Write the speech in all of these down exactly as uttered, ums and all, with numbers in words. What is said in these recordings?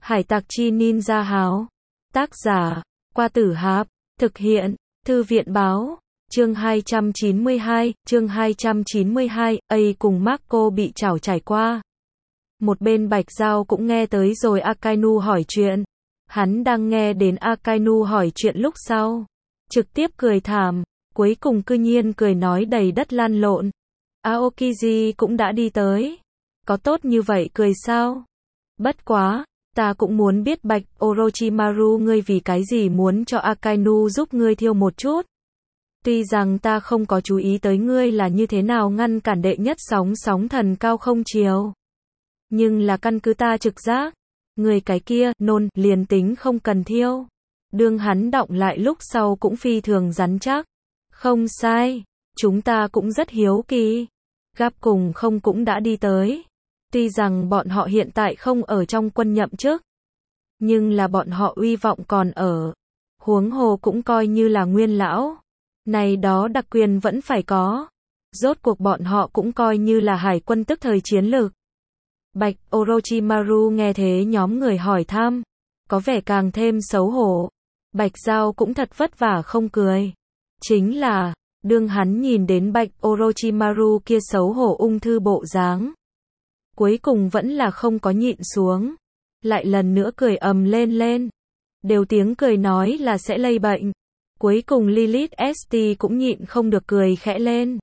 Hải tặc chi ninja háo. Tác giả, Qua Tử Hạp. Thực hiện, Thư viện báo. Chương hai trăm chín mươi hai, chương hai trăm chín mươi hai, A cùng Marco bị chảo trải qua. Một bên Bạch Dao cũng nghe tới rồi Akainu hỏi chuyện. Hắn đang nghe đến Akainu hỏi chuyện lúc sau. Trực tiếp cười thảm, cuối cùng cư nhiên cười nói đầy đất lăn lộn. Aokiji cũng đã đi tới. Có tốt như vậy cười sao? Bất quá, ta cũng muốn biết Bạch Orochimaru ngươi vì cái gì muốn cho Akainu giúp ngươi thiêu một chút. Tuy rằng ta không có chú ý tới ngươi là như thế nào ngăn cản đệ nhất sóng sóng thần cao không chiều. Nhưng là căn cứ ta trực giác. Người cái kia, nôn, liền tính không cần thiêu. Đương hắn động lại lúc sau cũng phi thường rắn chắc. Không sai, chúng ta cũng rất hiếu kỳ. Gap cùng không cũng đã đi tới. Tuy rằng bọn họ hiện tại không ở trong quân nhậm chức. Nhưng là bọn họ uy vọng còn ở. Huống hồ cũng coi như là nguyên lão. Này đó đặc quyền vẫn phải có. Rốt cuộc bọn họ cũng coi như là hải quân tức thời chiến lược. Bạch Orochimaru nghe thế nhóm người hỏi thăm. Có vẻ càng thêm xấu hổ. Bạch Dao cũng thật vất vả không cười. Chính là, đương hắn nhìn đến Bạch Orochimaru kia xấu hổ ung thư bộ dáng. Cuối cùng vẫn là không có nhịn xuống. Lại lần nữa cười ầm lên lên. Đều tiếng cười nói là sẽ lây bệnh. Cuối cùng Lilith ét tê cũng nhịn không được cười khẽ lên.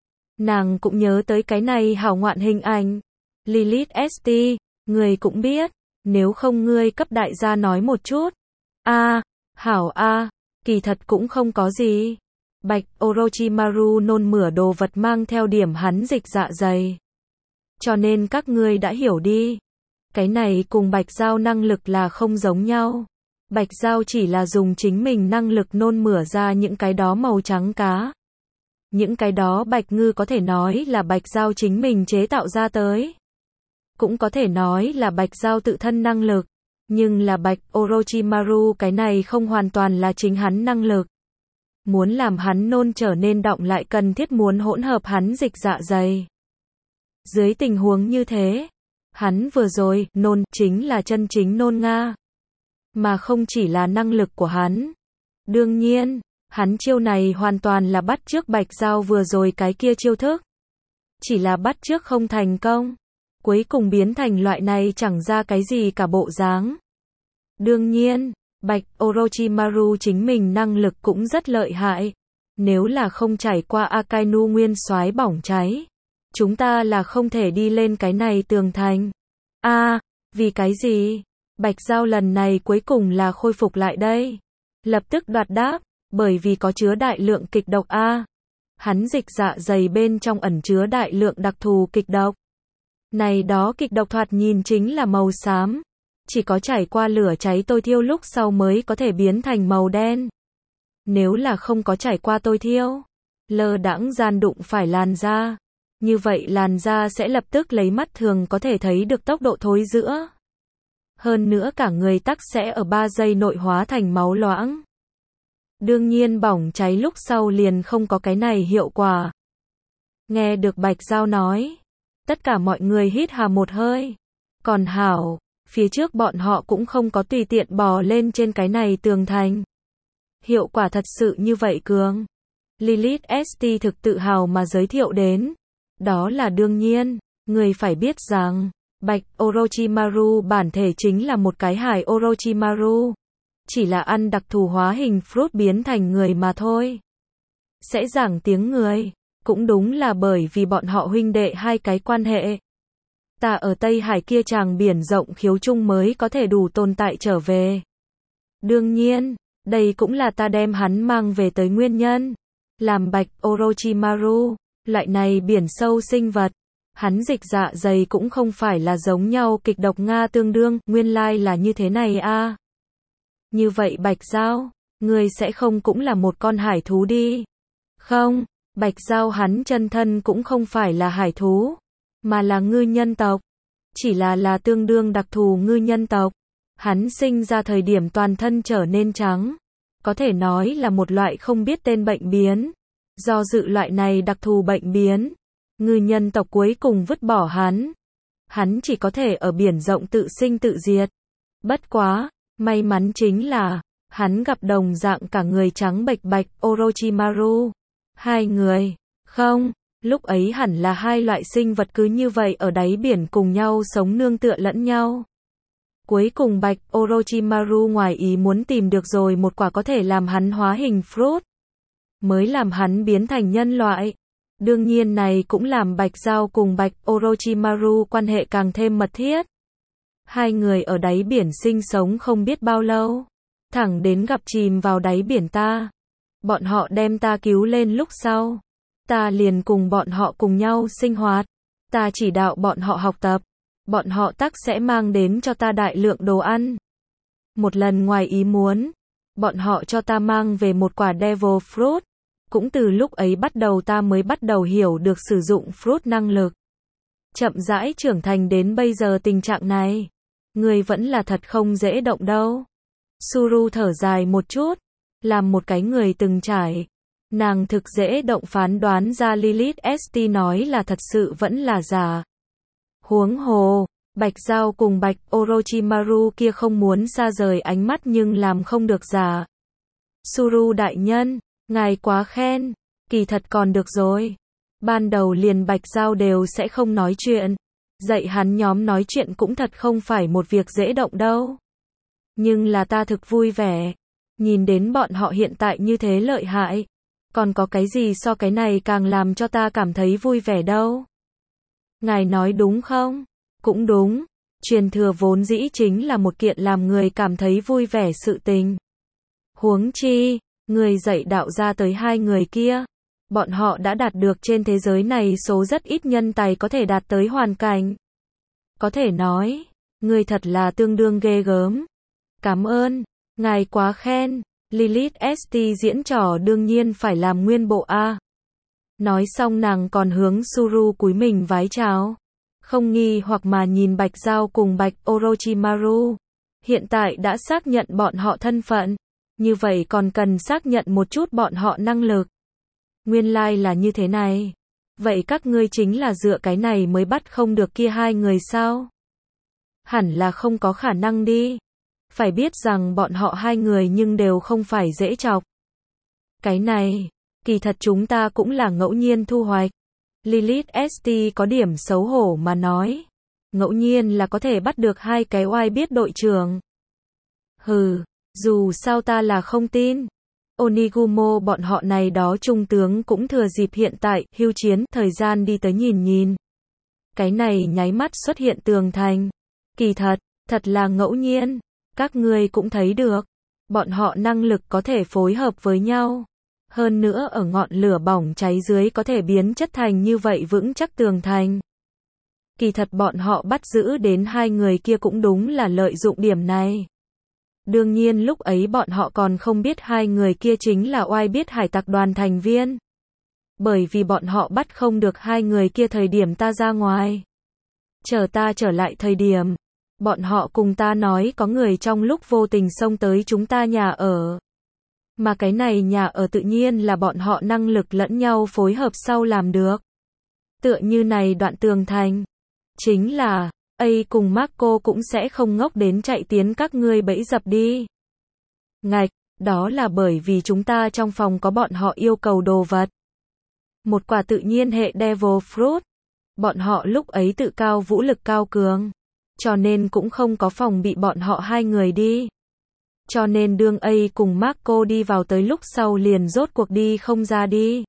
Nàng cũng nhớ tới cái này hảo ngoạn hình ảnh. Lilith ét tê, người cũng biết. Nếu không ngươi cấp đại gia nói một chút. A, à, hảo a, à, kỳ thật cũng không có gì. Bạch Orochimaru nôn mửa đồ vật mang theo điểm hắn dịch dạ dày. Cho nên các ngươi đã hiểu đi. Cái này cùng Bạch Dao năng lực là không giống nhau. Bạch Dao chỉ là dùng chính mình năng lực nôn mửa ra những cái đó màu trắng cá. Những cái đó Bạch Ngư có thể nói là Bạch Dao chính mình chế tạo ra tới. Cũng có thể nói là Bạch Dao tự thân năng lực. Nhưng là Bạch Orochimaru cái này không hoàn toàn là chính hắn năng lực. Muốn làm hắn nôn trở nên đọng lại cần thiết muốn hỗn hợp hắn dịch dạ dày. Dưới tình huống như thế, hắn vừa rồi, nôn, chính là chân chính nôn Nga. Mà không chỉ là năng lực của hắn. Đương nhiên, hắn chiêu này hoàn toàn là bắt chước Bạch Dao vừa rồi cái kia chiêu thức. Chỉ là bắt chước không thành công. Cuối cùng biến thành loại này chẳng ra cái gì cả bộ dáng. Đương nhiên, Bạch Orochimaru chính mình năng lực cũng rất lợi hại. Nếu là không trải qua Akainu nguyên soái bỏng cháy. Chúng ta là không thể đi lên cái này tường thành. A, à, vì cái gì? Bạch Dao lần này cuối cùng là khôi phục lại đây. Lập tức đoạt đáp, bởi vì có chứa đại lượng kịch độc A. À. Hắn dịch dạ dày bên trong ẩn chứa đại lượng đặc thù kịch độc. Này đó kịch độc thoạt nhìn chính là màu xám. Chỉ có trải qua lửa cháy tôi thiêu lúc sau mới có thể biến thành màu đen. Nếu là không có trải qua tôi thiêu, lơ đãng gian đụng phải làn da. Như vậy làn da sẽ lập tức lấy mắt thường có thể thấy được tốc độ thối rữa. Hơn nữa cả người tắc sẽ ở ba giây nội hóa thành máu loãng. Đương nhiên bỏng cháy lúc sau liền không có cái này hiệu quả. Nghe được Bạch Dao nói. Tất cả mọi người hít hà một hơi. Còn hảo, phía trước bọn họ cũng không có tùy tiện bò lên trên cái này tường thành. Hiệu quả thật sự như vậy cường. Lilith ét tê thực tự hào mà giới thiệu đến. Đó là đương nhiên, người phải biết rằng, Bạch Orochimaru bản thể chính là một cái hải Orochimaru. Chỉ là ăn đặc thù hóa hình fruit biến thành người mà thôi. Sẽ giảng tiếng người, cũng đúng là bởi vì bọn họ huynh đệ hai cái quan hệ. Ta ở Tây Hải kia tràng biển rộng khiếu trung mới có thể đủ tồn tại trở về. Đương nhiên, đây cũng là ta đem hắn mang về tới nguyên nhân. Làm Bạch Orochimaru. Loại này biển sâu sinh vật, hắn dịch dạ dày cũng không phải là giống nhau kịch độc Nga tương đương, nguyên lai là như thế này a. À. Như vậy Bạch Dao, ngươi sẽ không cũng là một con hải thú đi. Không, Bạch Dao hắn chân thân cũng không phải là hải thú, mà là ngư nhân tộc. Chỉ là là tương đương đặc thù ngư nhân tộc. Hắn sinh ra thời điểm toàn thân trở nên trắng. Có thể nói là một loại không biết tên bệnh biến. Do dự loại này đặc thù bệnh biến, ngư nhân tộc cuối cùng vứt bỏ hắn. Hắn chỉ có thể ở biển rộng tự sinh tự diệt. Bất quá, may mắn chính là, hắn gặp đồng dạng cả người trắng bệch bạch Orochimaru. Hai người, không, lúc ấy hẳn là hai loại sinh vật cứ như vậy ở đáy biển cùng nhau sống nương tựa lẫn nhau. Cuối cùng bạch Orochimaru ngoài ý muốn tìm được rồi một quả có thể làm hắn hóa hình fruit, mới làm hắn biến thành nhân loại. Đương nhiên này cũng làm Bạch Dao cùng bạch Orochimaru quan hệ càng thêm mật thiết. Hai người ở đáy biển sinh sống không biết bao lâu, thẳng đến gặp chìm vào đáy biển ta. Bọn họ đem ta cứu lên lúc sau, ta liền cùng bọn họ cùng nhau sinh hoạt, ta chỉ đạo bọn họ học tập, bọn họ tắc sẽ mang đến cho ta đại lượng đồ ăn. Một lần ngoài ý muốn, bọn họ cho ta mang về một quả Devil Fruit, cũng từ lúc ấy bắt đầu ta mới bắt đầu hiểu được sử dụng fruit năng lực. Chậm rãi trưởng thành đến bây giờ tình trạng này, người vẫn là thật không dễ động đâu. Suru thở dài một chút, làm một cái người từng trải, nàng thực dễ động phán đoán ra Lilith ét tê nói là thật sự vẫn là giả. Huống hồ, Bạch Dao cùng bạch Orochimaru kia không muốn xa rời ánh mắt nhưng làm không được giả. Suru đại nhân, ngài quá khen, kỳ thật còn được rồi. Ban đầu liền Bạch Dao đều sẽ không nói chuyện, dạy hắn nhóm nói chuyện cũng thật không phải một việc dễ động đâu. Nhưng là ta thực vui vẻ, nhìn đến bọn họ hiện tại như thế lợi hại, còn có cái gì so cái này càng làm cho ta cảm thấy vui vẻ đâu. Ngài nói đúng không? Cũng đúng, truyền thừa vốn dĩ chính là một kiện làm người cảm thấy vui vẻ sự tình. Huống chi, người dạy đạo ra tới hai người kia, bọn họ đã đạt được trên thế giới này số rất ít nhân tài có thể đạt tới hoàn cảnh. Có thể nói, người thật là tương đương ghê gớm. Cảm ơn, ngài quá khen, Lilith ét tê diễn trò đương nhiên phải làm nguyên bộ a. Nói xong nàng còn hướng Suru cúi mình vái chào, không nghi hoặc mà nhìn Bạch Dao cùng bạch Orochimaru. Hiện tại đã xác nhận bọn họ thân phận, như vậy còn cần xác nhận một chút bọn họ năng lực. Nguyên lai là như thế này. Vậy các ngươi chính là dựa cái này mới bắt không được kia hai người sao? Hẳn là không có khả năng đi. Phải biết rằng bọn họ hai người nhưng đều không phải dễ chọc. Cái này, kỳ thật chúng ta cũng là ngẫu nhiên thu hoạch. Lilith ét tê có điểm xấu hổ mà nói. Ngẫu nhiên là có thể bắt được hai cái oai biết đội trưởng. Hừ, dù sao ta là không tin. Onigumo bọn họ này đó trung tướng cũng thừa dịp hiện tại, hưu chiến, thời gian đi tới nhìn nhìn. Cái này nháy mắt xuất hiện tường thành. Kỳ thật, thật là ngẫu nhiên. Các ngươi cũng thấy được. Bọn họ năng lực có thể phối hợp với nhau. Hơn nữa ở ngọn lửa bỏng cháy dưới có thể biến chất thành như vậy vững chắc tường thành. Kỳ thật bọn họ bắt giữ đến hai người kia cũng đúng là lợi dụng điểm này. Đương nhiên lúc ấy bọn họ còn không biết hai người kia chính là oai biết hải tặc đoàn thành viên. Bởi vì bọn họ bắt không được hai người kia thời điểm ta ra ngoài. Chờ ta trở lại thời điểm, bọn họ cùng ta nói có người trong lúc vô tình xông tới chúng ta nhà ở. Mà cái này nhà ở tự nhiên là bọn họ năng lực lẫn nhau phối hợp sau làm được. Tựa như này đoạn tường thành. Chính là, A cùng Marco cũng sẽ không ngốc đến chạy tiến các ngươi bẫy dập đi. Ngạch, đó là bởi vì chúng ta trong phòng có bọn họ yêu cầu đồ vật. Một quả tự nhiên hệ Devil Fruit. Bọn họ lúc ấy tự cao vũ lực cao cường. Cho nên cũng không có phòng bị bọn họ hai người đi. Cho nên đương A cùng Marco đi vào tới lúc sau liền rốt cuộc đi không ra đi.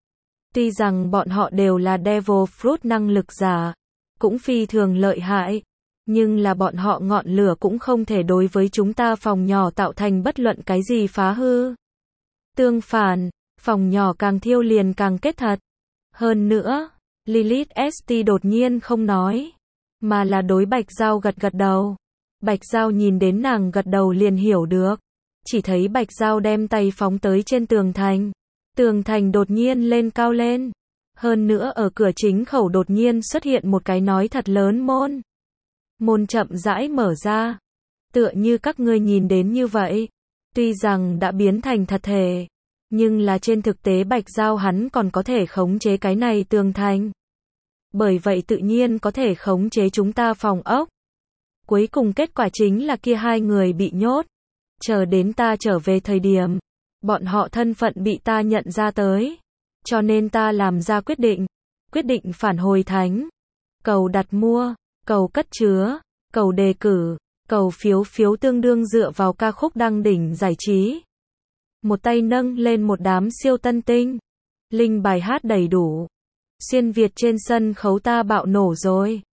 Tuy rằng bọn họ đều là Devil Fruit năng lực giả, cũng phi thường lợi hại, nhưng là bọn họ ngọn lửa cũng không thể đối với chúng ta phòng nhỏ tạo thành bất luận cái gì phá hư. Tương phản, phòng nhỏ càng thiêu liền càng kết thật. Hơn nữa, Lilith ét tê đột nhiên không nói, mà là đối Bạch Dao gật gật đầu. Bạch Dao nhìn đến nàng gật đầu liền hiểu được. Chỉ thấy Bạch Dao đem tay phóng tới trên tường thành. Tường thành đột nhiên lên cao lên. Hơn nữa ở cửa chính khẩu đột nhiên xuất hiện một cái nói thật lớn môn. Môn chậm rãi mở ra. Tựa như các ngươi nhìn đến như vậy. Tuy rằng đã biến thành thật thể, nhưng là trên thực tế Bạch Dao hắn còn có thể khống chế cái này tường thành. Bởi vậy tự nhiên có thể khống chế chúng ta phòng ốc. Cuối cùng kết quả chính là kia hai người bị nhốt. Chờ đến ta trở về thời điểm, bọn họ thân phận bị ta nhận ra tới. Cho nên ta làm ra quyết định. Quyết định phản hồi thánh. Cầu đặt mua, cầu cất chứa, cầu đề cử, cầu phiếu phiếu tương đương dựa vào ca khúc đăng đỉnh giải trí. Một tay nâng lên một đám siêu tân tinh. Linh bài hát đầy đủ. Xuyên Việt trên sân khấu ta bạo nổ rồi.